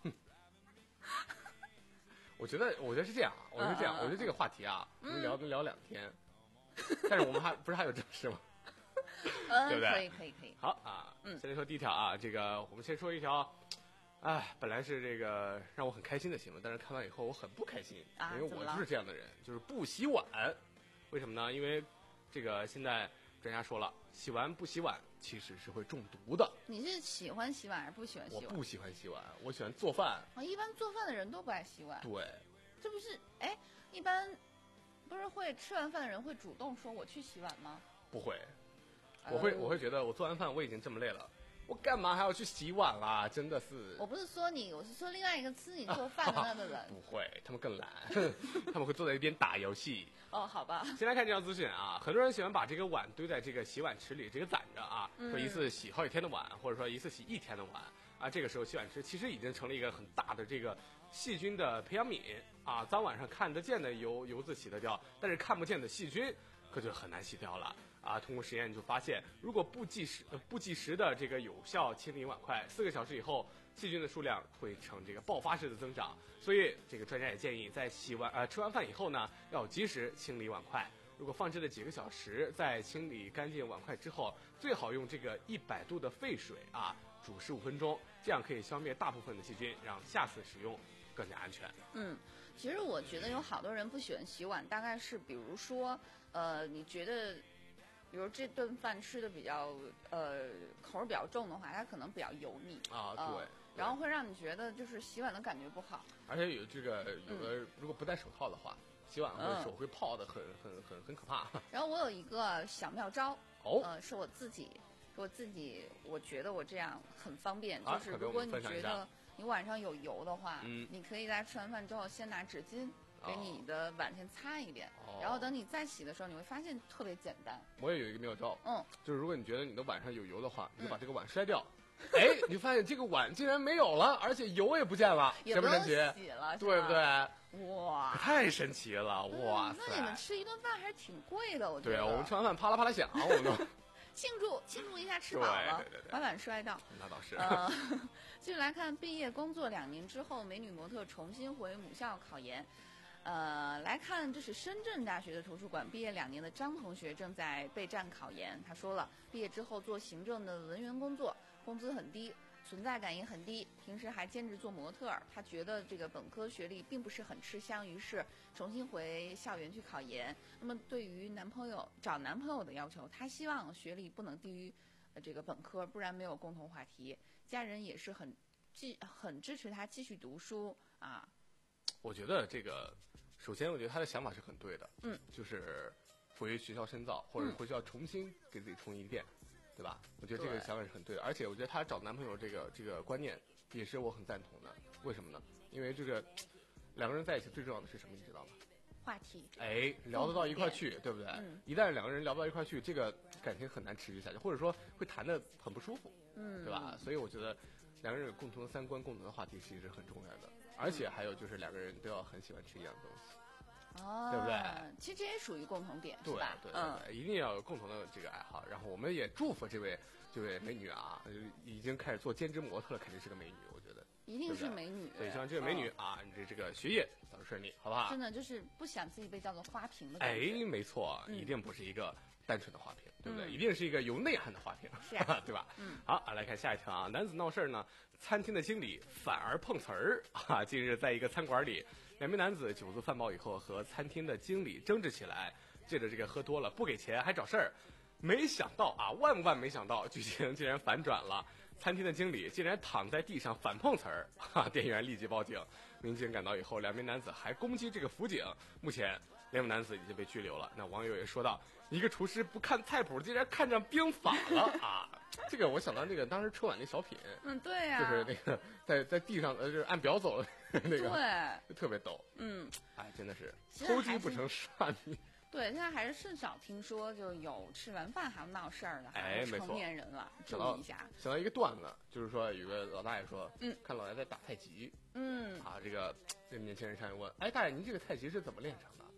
我觉得，我觉得是这样，我觉得是这样， 嗯嗯嗯我觉得这个话题啊，我们聊能聊两天，但是我们还不是还有正事吗？ 嗯， 对不对？ 可以可以可以。 好啊， 嗯， 先来说第一条啊，这个我们先说一条，哎，本来是这个让我很开心的新闻，但是看完以后我很不开心， 啊因为我就是这样的人，就是不洗碗。为什么呢？因为这个现在专家说了，洗完不洗碗其实是会中毒的。 你是喜欢洗碗还是不喜欢洗碗？ 我不喜欢洗碗，我喜欢做饭。 啊，一般做饭的人都不爱洗碗。 对， 这不是哎，一般不是会吃完饭的人会主动说我去洗碗吗？ 不会，我会我会觉得我做完饭我已经这么累了，我干嘛还要去洗碗啦？真的是。 我不是说你，我是说另外一个吃你做饭的那个人。 不会，他们更懒，他们会坐在一边打游戏。 哦，好吧。 先来看这条资讯啊，很多人喜欢把这个碗堆在这个洗碗池里，这个攒着啊， 嗯说一次洗好几天的碗，或者说一次洗一天的碗啊。这个时候洗碗池其实已经成了一个很大的这个细菌的培养皿啊。脏碗上看得见的油油渍洗得掉，但是看不见的细菌可就很难洗掉了啊。通过实验就发现，如果不计时、呃、不计时的这个有效清理碗筷，四个小时以后，细菌的数量会呈这个爆发式的增长。所以这个专家也建议，在洗完呃吃完饭以后呢，要及时清理碗筷。如果放置了几个小时，在清理干净碗筷之后，最好用这个一百度的沸水啊煮十五分钟，这样可以消灭大部分的细菌，让下次使用更加安全。 嗯，其实我觉得有好多人不喜欢洗碗，大概是比如说，呃，你觉得，比如这顿饭吃的比较呃口味比较重的话，它可能比较油腻啊， 呃、 对， 然后会让你觉得就是洗碗的感觉不好。 而且有这个有的如果不戴手套的话，洗碗会嗯手会泡的很很很很可怕。 然后我有一个小妙招， 哦， 呃，是我自己，是我自己，我觉得我这样很方便， 啊就是如果你快给我们分享一下觉得你碗上有油的话， 嗯你可以在吃完饭之后先拿纸巾给你的碗先擦一遍， 哦然后等你再洗的时候，你会发现特别简单。 我也有一个妙招， 嗯， 就是如果你觉得你的碗上有油的话，你就把这个碗摔掉。哎，你发现这个碗竟然没有了，而且油也不见了， 也不用神不神奇？ 洗了， 对不对？ 哇， 太神奇了，哇塞！ 那你们吃一顿饭还是挺贵的，我觉得。 对啊，我们吃完饭啪啦啪啦响，我们都庆祝庆祝一下吃饱了， 对对对把碗摔到。 那倒是。 呃，继续来看，毕业工作两年之后，美女模特重新回母校考研。呃，来看，这是深圳大学的图书馆，毕业两年的张同学正在备战考研。他说了，毕业之后做行政的文员工作，工资很低，存在感也很低，平时还兼职做模特儿。他觉得这个本科学历并不是很吃香，于是重新回校园去考研。那么对于男朋友找男朋友的要求，他希望学历不能低于呃这个本科，不然没有共同话题。家人也是很继很支持他继续读书啊。 我觉得这个，首先我觉得他的想法是很对的， 嗯， 就是回学校深造，或者回学校重新给自己充一个电，对吧？我觉得这个对想法是很对的，而且我觉得他找男朋友这个这个观念也是我很赞同的。为什么呢？因为这个两个人在一起最重要的是什么，你知道吗？ 话题， 哎，聊得到一块去，对不对？ 嗯、 一旦两个人聊不到一块去，这个感情很难持续下去，或者说会谈得很不舒服， 嗯， 对吧？所以我觉得两个人有共同的三观、共同的话题，其实是很重要的。而且还有就是两个人都要很喜欢吃一样东西， 哦， 对不对？ 其实这也属于共同点， 对是吧？ 对对对， 嗯， 一定要有共同的这个爱好。然后我们也祝福这位这位美女啊，已经开始做兼职模特了，肯定是个美女，我觉得。 一定是美女。 对，希望这位美女啊，你这这个学业早日顺利，好不好？ 真的就是不想自己被叫做花瓶的感觉。 哎，没错， 嗯、 一定不是一个单纯的花瓶，对不对？ 嗯、 一定是一个有内涵的花瓶， 是啊， 对吧？ 嗯。 好，来看下一条啊，男子闹事儿呢，餐厅的经理反而碰瓷儿啊！近日，在一个餐馆里，两名男子酒足饭饱以后，和餐厅的经理争执起来，借着这个喝多了不给钱还找事儿。没想到啊，万万没想到，剧情竟然反转了。餐厅的经理竟然躺在地上反碰瓷儿，哈！店员立即报警，民警赶到以后，两名男子还攻击这个辅警。目前，两名男子已经被拘留了。那网友也说到，一个厨师不看菜谱，竟然看上兵法了啊！这个我想到那个当时春晚那小品， 嗯，对呀、 啊，就是那个在在地上呃，就是按表走的那个， 对， 特别逗。 嗯， 哎，真的是偷鸡不成蚀米。 对，现在还是甚少听说就有吃完饭还要闹事儿的， 哎，没错， 成年人了，注意一下。 想到一个段子，就是说有个老大爷说， 嗯， 看老爷在打太极， 嗯， 啊，这个这个年轻人上去问，哎，大爷，您这个太极是怎么练成的？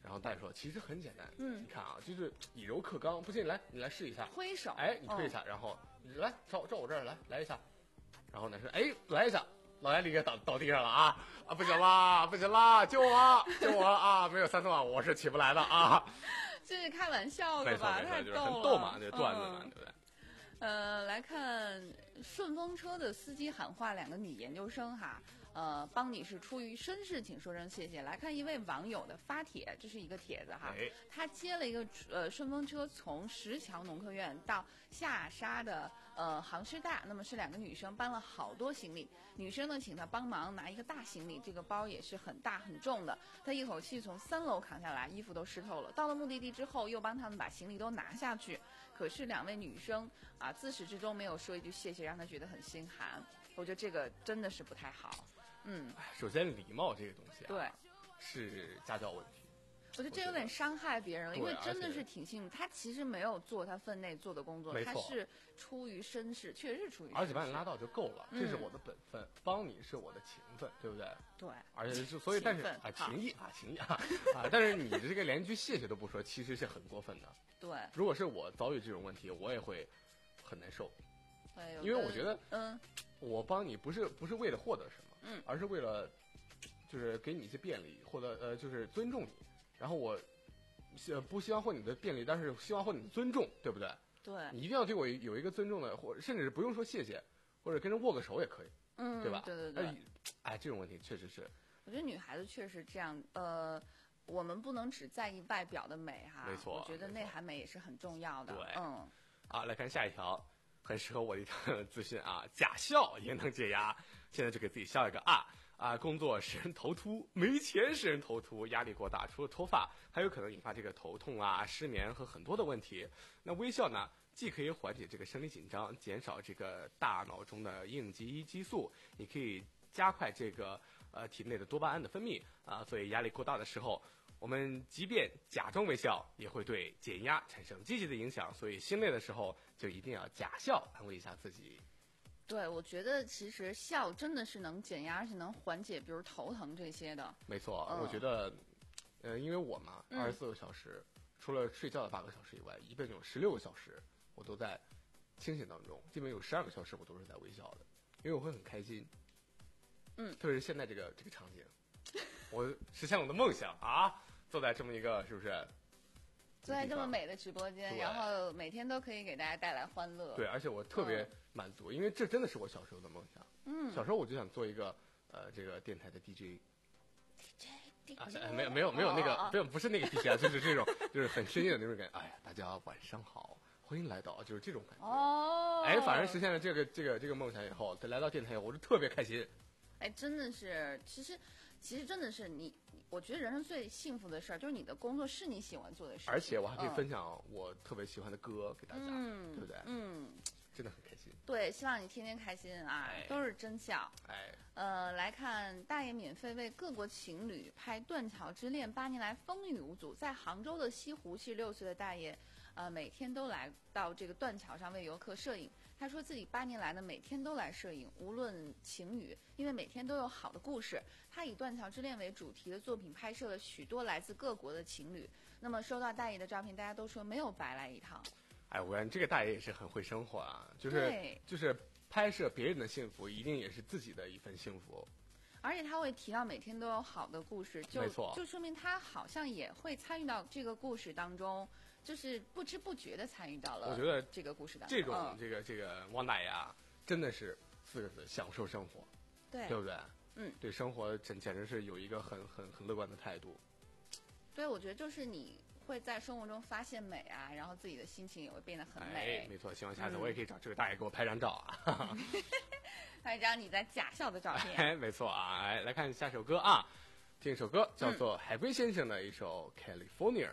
然后大爷说其实很简单， 嗯你看啊，就是以柔克刚，不信来你来试一下， 挥手， 哎，你推一下，然后你来照照我这儿来来一下，然后呢说哎来一下，老爷立刻倒倒地上了啊啊不行啦不行啦，救我救我啊！没有三寸啊，我是起不来的啊。 这是开玩笑的没错吧？ 没错，就是太逗了， 很逗嘛，这段子嘛， 嗯对不对？ 呃，来看顺风车的司机喊话两个女研究生哈，呃，帮你是出于绅士，请说声谢谢。来看一位网友的发帖，这是一个帖子哈， 哎他接了一个呃顺风车从石桥农科院到下沙的呃杭师大，那么是两个女生搬了好多行李，女生呢请他帮忙拿一个大行李，这个包也是很大很重的，他一口气从三楼扛下来，衣服都湿透了。到了目的地之后，又帮他们把行李都拿下去。可是两位女生啊，自始至终没有说一句谢谢，让他觉得很心寒。我觉得这个真的是不太好。嗯， 首先礼貌这个东西啊， 对， 是家教问题。 我觉得这有点伤害别人了，因为对真的而且是挺幸运，他其实没有做他分内做的工作， 没错他是出于绅士，确实是出于绅士， 而且把你拉到就够了，这是嗯我的本分，帮你是我的情分，对不对？ 对， 而且是所以，但是情分啊， 好情谊啊，情谊啊啊！但是你的这个连句谢谢都不说，其实是很过分的。 对， 如果是我遭遇这种问题，我也会很难受， 对，有因为的我觉得， 嗯， 我帮你不是不是为了获得什么， 嗯而是为了就是给你一些便利，获得呃就是尊重你，然后我呃不希望获你的便利，但是希望获你的尊重，对不对？ 对， 你一定要对我有一个尊重的，或甚至是不用说谢谢，或者跟人握个手也可以， 嗯， 对吧？ 对对对， 哎，哎，这种问题确实是我觉得女孩子确实这样，呃。我们不能只在意外表的美哈， 没错我觉得没错内涵美也是很重要的。 对嗯， 啊。来看下一条，很适合我的一条资讯啊，假笑也能解压。现在就给自己笑一个啊啊！工作使人头秃，没钱使人头秃，压力过大，除了脱发，还有可能引发这个头痛啊、失眠和很多的问题。那微笑呢，既可以缓解这个生理紧张，减少这个大脑中的应激激素，也可以加快这个呃体内的多巴胺的分泌啊。所以压力过大的时候，我们即便假装微笑，也会对减压产生积极的影响。所以心累的时候，就一定要假笑安慰一下自己。 对，我觉得其实笑真的是能减压，而且能缓解，比如头疼这些的。 没错， 嗯我觉得，呃，因为我嘛， 嗯二十四个小时，除了睡觉的八个小时以外，一共有十六个小时，我都在清醒当中，基本有十二个小时我都是在微笑的，因为我会很开心。 嗯， 特别是现在这个这个场景，我实现了我的梦想啊！坐在这么一个是不是？ 坐在这么美的直播间， 对然后每天都可以给大家带来欢乐。 对，而且我特别满足，因为这真的是我小时候的梦想。 嗯， 小时候我就想做一个呃这个电台的 D J。 这啊，没有没有没有那个， 哦不、不是那个 D J 啊，就是这种，就是很深夜的那种感觉。哎呀，大家晚上好，欢迎来到，就是这种感觉。 哦， 哎，反而实现了这个这个这个梦想以后，再来到电台以后，我就特别开心。 哎，真的是，其实其实真的是你，我觉得人生最幸福的事儿就是你的工作是你喜欢做的事情， 而且我还可以嗯分享我特别喜欢的歌给大家， 嗯， 对不对？ 嗯， 真的很开心。 对，希望你天天开心啊， 哎都是真笑。 哎， 呃，来看大爷免费为各国情侣拍《断桥之恋》，八年来风雨无阻。在杭州的西湖，七十六岁的大爷，呃，每天都来到这个断桥上为游客摄影。他说自己八年来呢，每天都来摄影，无论晴雨，因为每天都有好的故事。他以《断桥之恋》为主题的作品拍摄了许多来自各国的情侣。那么收到大爷的照片，大家都说没有白来一趟。 哎，我看这个大爷也是很会生活啊，就是对就是拍摄别人的幸福，一定也是自己的一份幸福。 而且他会提到每天都有好的故事，就没错就说明他好像也会参与到这个故事当中，就是不知不觉的参与到了。 我觉得这个故事当中， 这种、 嗯、 这个这个王大爷啊，真的是四个字：享受生活， 对对不对？ 嗯， 对生活简简直是有一个很很很乐观的态度。 对，我觉得就是你会在生活中发现美啊，然后自己的心情也会变得很哎美。， 没错，希望下次嗯我也可以找这个大爷给我拍张照啊。 拍一张你在假笑的照片。 哎，没错啊，哎，来看下首歌啊，这首歌叫做海龟先生的一首《California》。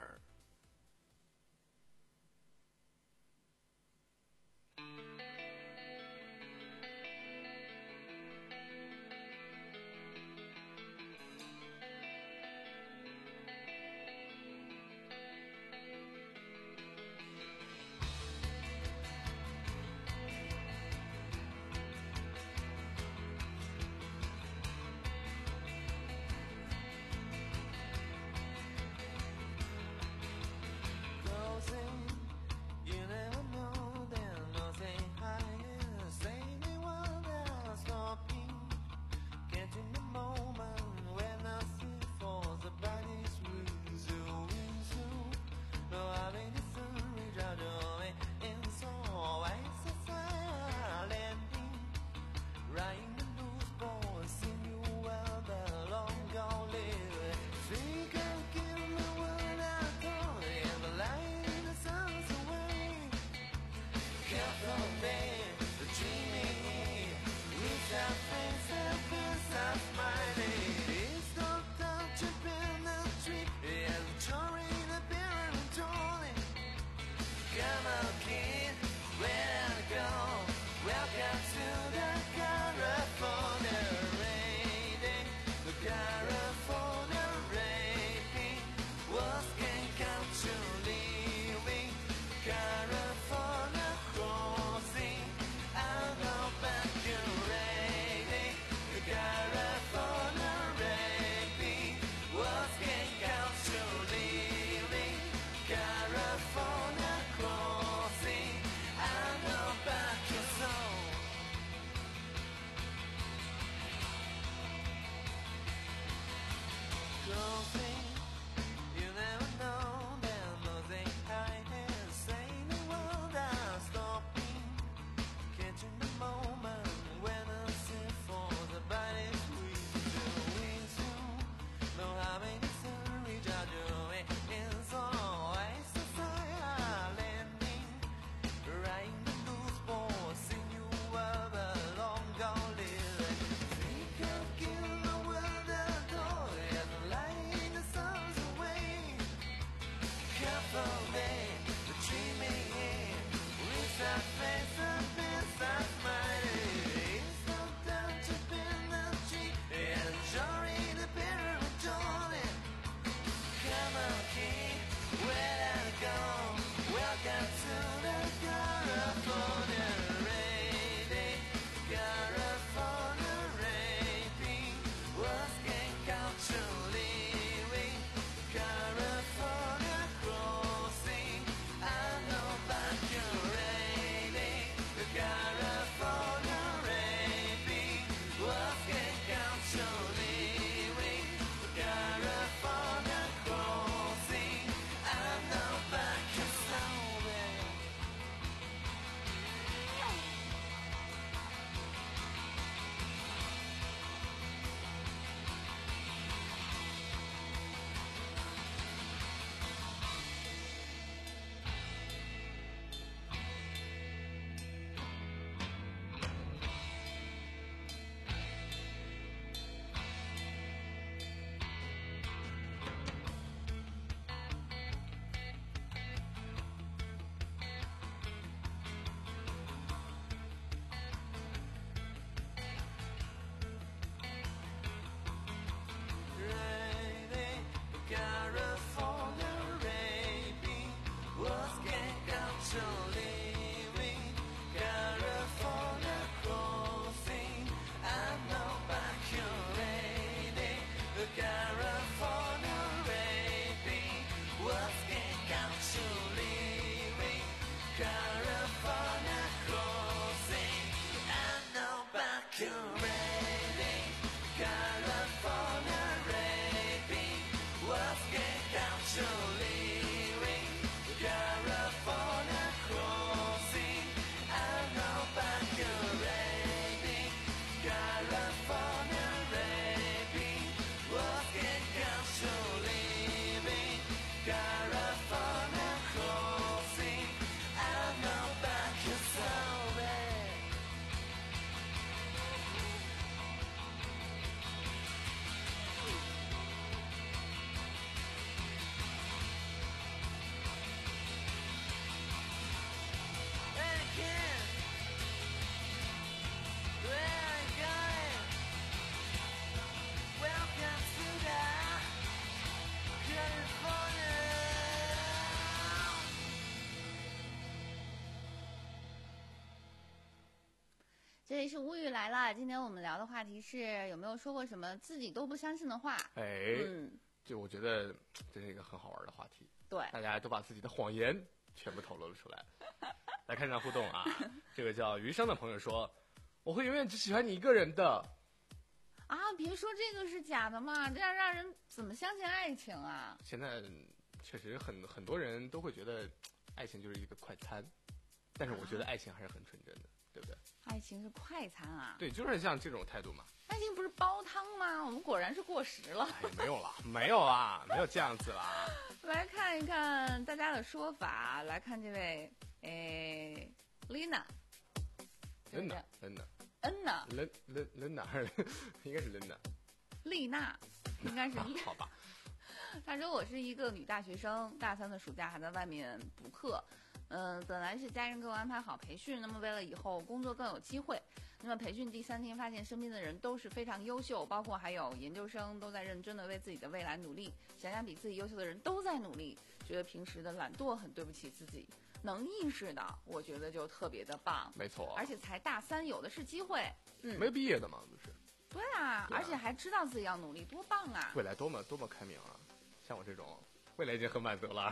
这里是无语来了，今天我们聊的话题是有没有说过什么自己都不相信的话？ 哎， 嗯， 这我觉得这是一个很好玩的话题。 对， 大家都把自己的谎言全部透露了出来。来看一下互动啊，这个叫余生的朋友说：“我会永远只喜欢你一个人的。” 啊，别说这个是假的嘛，这样让人怎么相信爱情啊？ 现在确实很很多人都会觉得爱情就是一个快餐，但是我觉得爱情还是很纯真的，对不对？ 爱情是快餐啊？ 对，就是像这种态度嘛。 爱情不是煲汤吗？我们果然是过时了。 哎，没有了，没有啦，没有这样子啦。 来看一看大家的说法，来看这位诶 ，Lina，Lina，Lina， Lina， Lina， Lina， 应该是 Lina， 丽娜，应该是好吧。 他说我是一个女大学生，大三的暑假还在外面补课。嗯、呃，本来是家人给我安排好培训，那么为了以后工作更有机会，那么培训第三天发现身边的人都是非常优秀，包括还有研究生都在认真的为自己的未来努力。想想比自己优秀的人都在努力，觉得平时的懒惰很对不起自己。能意识到，我觉得就特别的棒。 没错， 而且才大三，有的是机会。嗯， 没毕业的嘛，不是？ 对啊，对啊，而且还知道自己要努力，多棒啊！ 未来多么多么开明啊！像我这种，未来已经很满足了。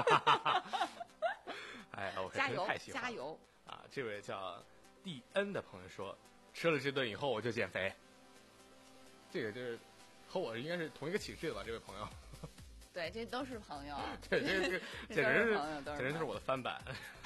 哎，我加油， 太喜欢加油啊！这位叫 D N 的朋友说，吃了这顿以后我就减肥。这个就是和我应该是同一个寝室的吧？这位朋友。 对，这都是朋友。 对，这个这个简直是简直就是我的翻版。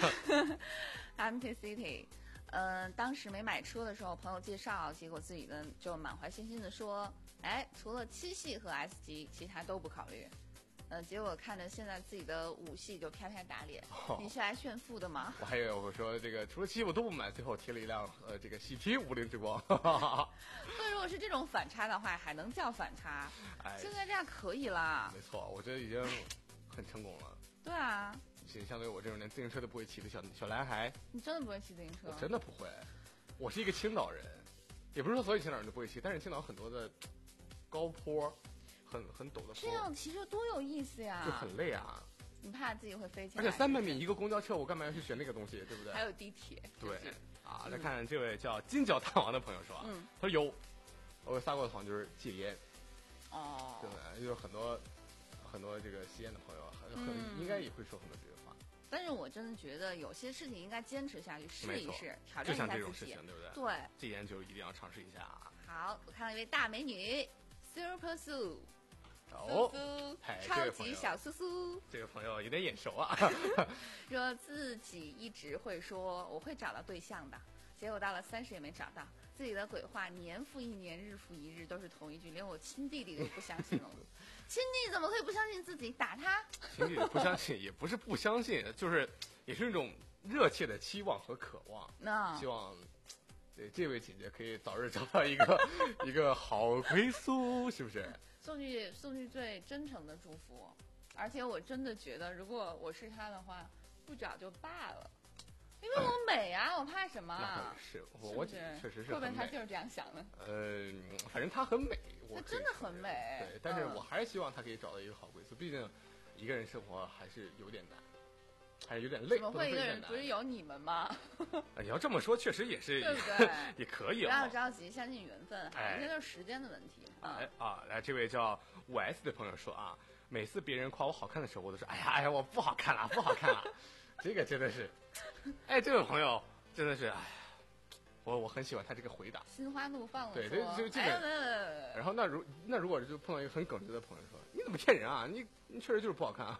Empty City， 嗯、呃，当时没买车的时候，朋友介绍，结果自己呢就满怀信心的说，哎，除了七系和 S 级，其他都不考虑。呃，结果看着现在自己的五系就啪啪打脸。哦、你是来炫富的吗？ 我还以为我说这个除了七我都不买，最后贴了一辆呃这个喜提五菱之光。 那如果是这种反差的话，还能叫反差？哎，现在这样可以啦。 没错，我觉得已经很成功了。 对啊。 其实相对于我这种连自行车都不会骑的小小男孩， 你真的不会骑自行车？ 我真的不会。我是一个青岛人，也不是说所有青岛人都不会骑，但是青岛很多的高坡。很很陡的坡， 这样骑车多有意思呀！ 就很累啊！ 你怕自己会飞起来？ 而且三百米一个公交车，我干嘛要去选那个东西，对不对？ 还有地铁。 对啊，再、嗯、看看这位叫金角大王的朋友说，嗯，他说有，我撒过的谎就是戒烟。 哦， 对不对？就是很多很多这个吸烟的朋友，很很、嗯、应该也会说很多这个话。 但是我真的觉得有些事情应该坚持下去，试一试，挑战一下自己。 就像这种事情，对不对？ 对， 戒烟就一定要尝试一下啊。 好，我看到一位大美女 ，Super Sue。 哦， 超级小苏苏， 这个朋友有点眼熟啊。 说自己一直会说我会找到对象的，结果到了三十也没找到。自己的鬼话年复一年，日复一日都是同一句，连我亲弟弟都不相信了。亲弟怎么会不相信自己？打他！ 亲弟弟不相信，也不是不相信，就是也是一种热切的期望和渴望。 那希望。对，这位姐姐可以早日找到一个一个好归宿，是不是？ 送去送去最真诚的祝福，而且我真的觉得，如果我是她的话，不找就罢了，因为我美啊，我怕什么、啊？ 是，我我确实是。 会不会她就是这样想的？ 呃，反正她很美，我她真的很美。 对，但是我还是希望她可以找到一个好归宿，毕竟一个人生活还是有点难。还是有点累， 怎么会一个人？不是有你们吗？ 你要这么说，确实也是， 对不对？ 也可以。 不要着急，相信缘分，哎，这就是时间的问题。 哎啊，来，这位叫五 S 的朋友说啊，每次别人夸我好看的时候，我都说，哎呀哎呀，我不好看了，不好看了。这个真的是，哎，这位朋友真的是，哎呀，我我很喜欢他这个回答， 心花怒放了。 对，这就这个。然后那如那如果就碰到一个很耿直的朋友说，你怎么骗人啊？你你确实就是不好看啊。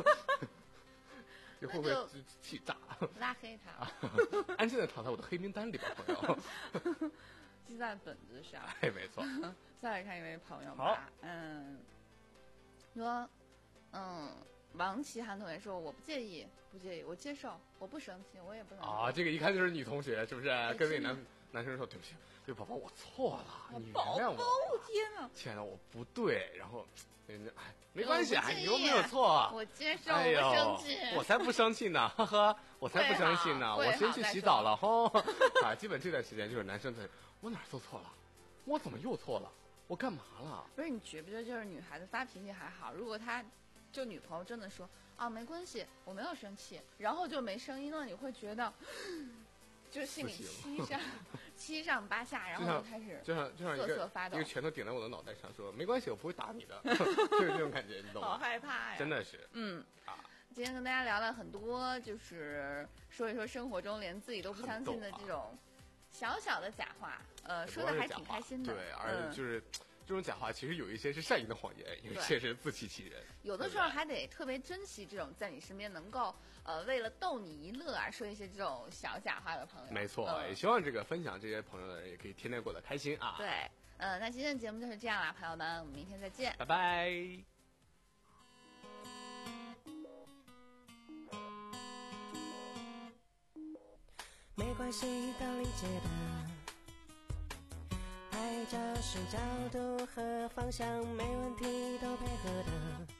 会不会气炸？ 拉黑他， 安静的躺在我的黑名单里吧，朋友。 记在本子上。 哎，没错。 再来看一位朋友吧，嗯，说，嗯，王奇涵同学说，我不介意，不介意，我接受，我不生气，我也不能。 啊，这个一看就是女同学，是不是？跟那男男生说，对不起，对宝宝，我错了，你原谅我。 天哪！ 亲爱的，我不对，然后。哎，没关系，哎，你又没有错， 我接受，哎、我不生气， 我才不生气呢，呵呵，我才不生气呢，我先去洗澡了，吼，啊，基本这段时间就是男生的，我哪儿做错了，我怎么又错了，我干嘛了？ 不是你觉不觉得就是女孩子发脾气还好，如果她就女朋友真的说啊没关系，我没有生气，然后就没声音了，你会觉得。就心里凄伤， 七上八下，然后就开始就像就像一个一个拳头顶在我的脑袋上，说没关系，我不会打你的，就是这种感觉，你懂吗？ 好害怕呀！ 真的是， 嗯啊。 今天跟大家聊了很多，就是说一说生活中连自己都不相信的这种小小的假话，呃，说的还挺开心的。 对，而且就是、嗯、这种假话，其实有一些是善意的谎言，有一些是自欺欺人。 有的时候还得特别珍惜这种在你身边能够呃为了逗你一乐而说一些这种小假话的朋友。 没错， 嗯、 也希望这个分享这些朋友的人也可以天天过得开心啊。 对，呃，那今天的节目就是这样啦，朋友们，我们明天再见， 拜拜。 没关系，都理解的。拍照时角度和方向没问题，都配合的。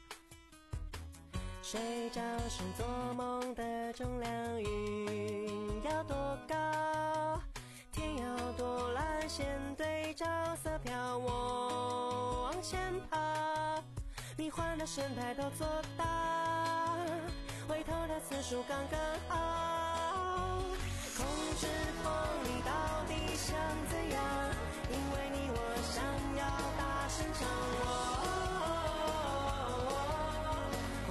睡觉时做梦的重量，云要多高，天要多蓝，线对照色票，我往前跑。你换的神态都做到，回头的次数刚刚好。控制狂，你到底想怎样？因为你我想要大声唱，哦哦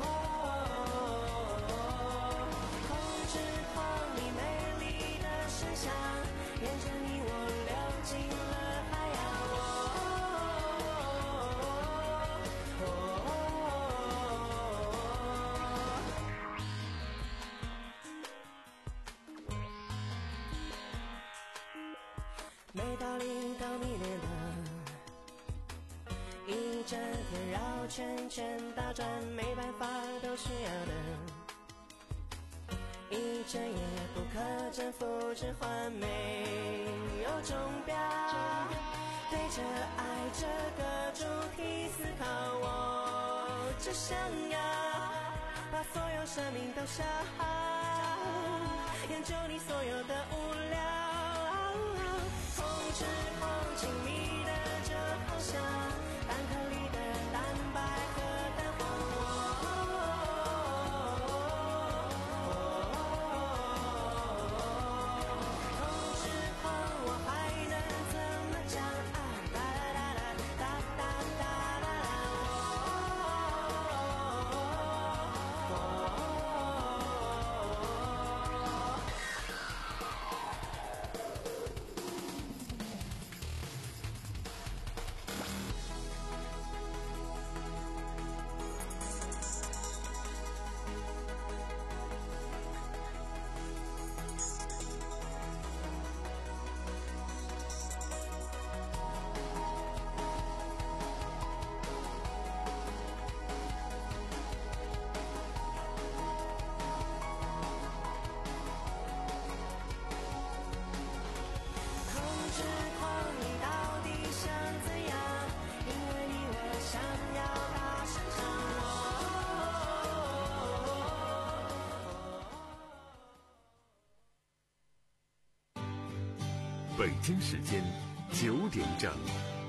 哦、控制狂，你美丽的声响，沿着你我流进了海洋，哦哦没道理都迷恋的，一整天绕圈圈打转，没办法都需要的，一整夜不可征服之欢，没有终标，对着爱这个主题思考，我只想要把所有生命都消耗，研究你所有的无聊。控制狂，亲密的这方向，蛋壳里的蛋白和蛋黄，哦控制狂，我还能怎么讲啊？哒哒哒哒哒哒哒北京时间九点整。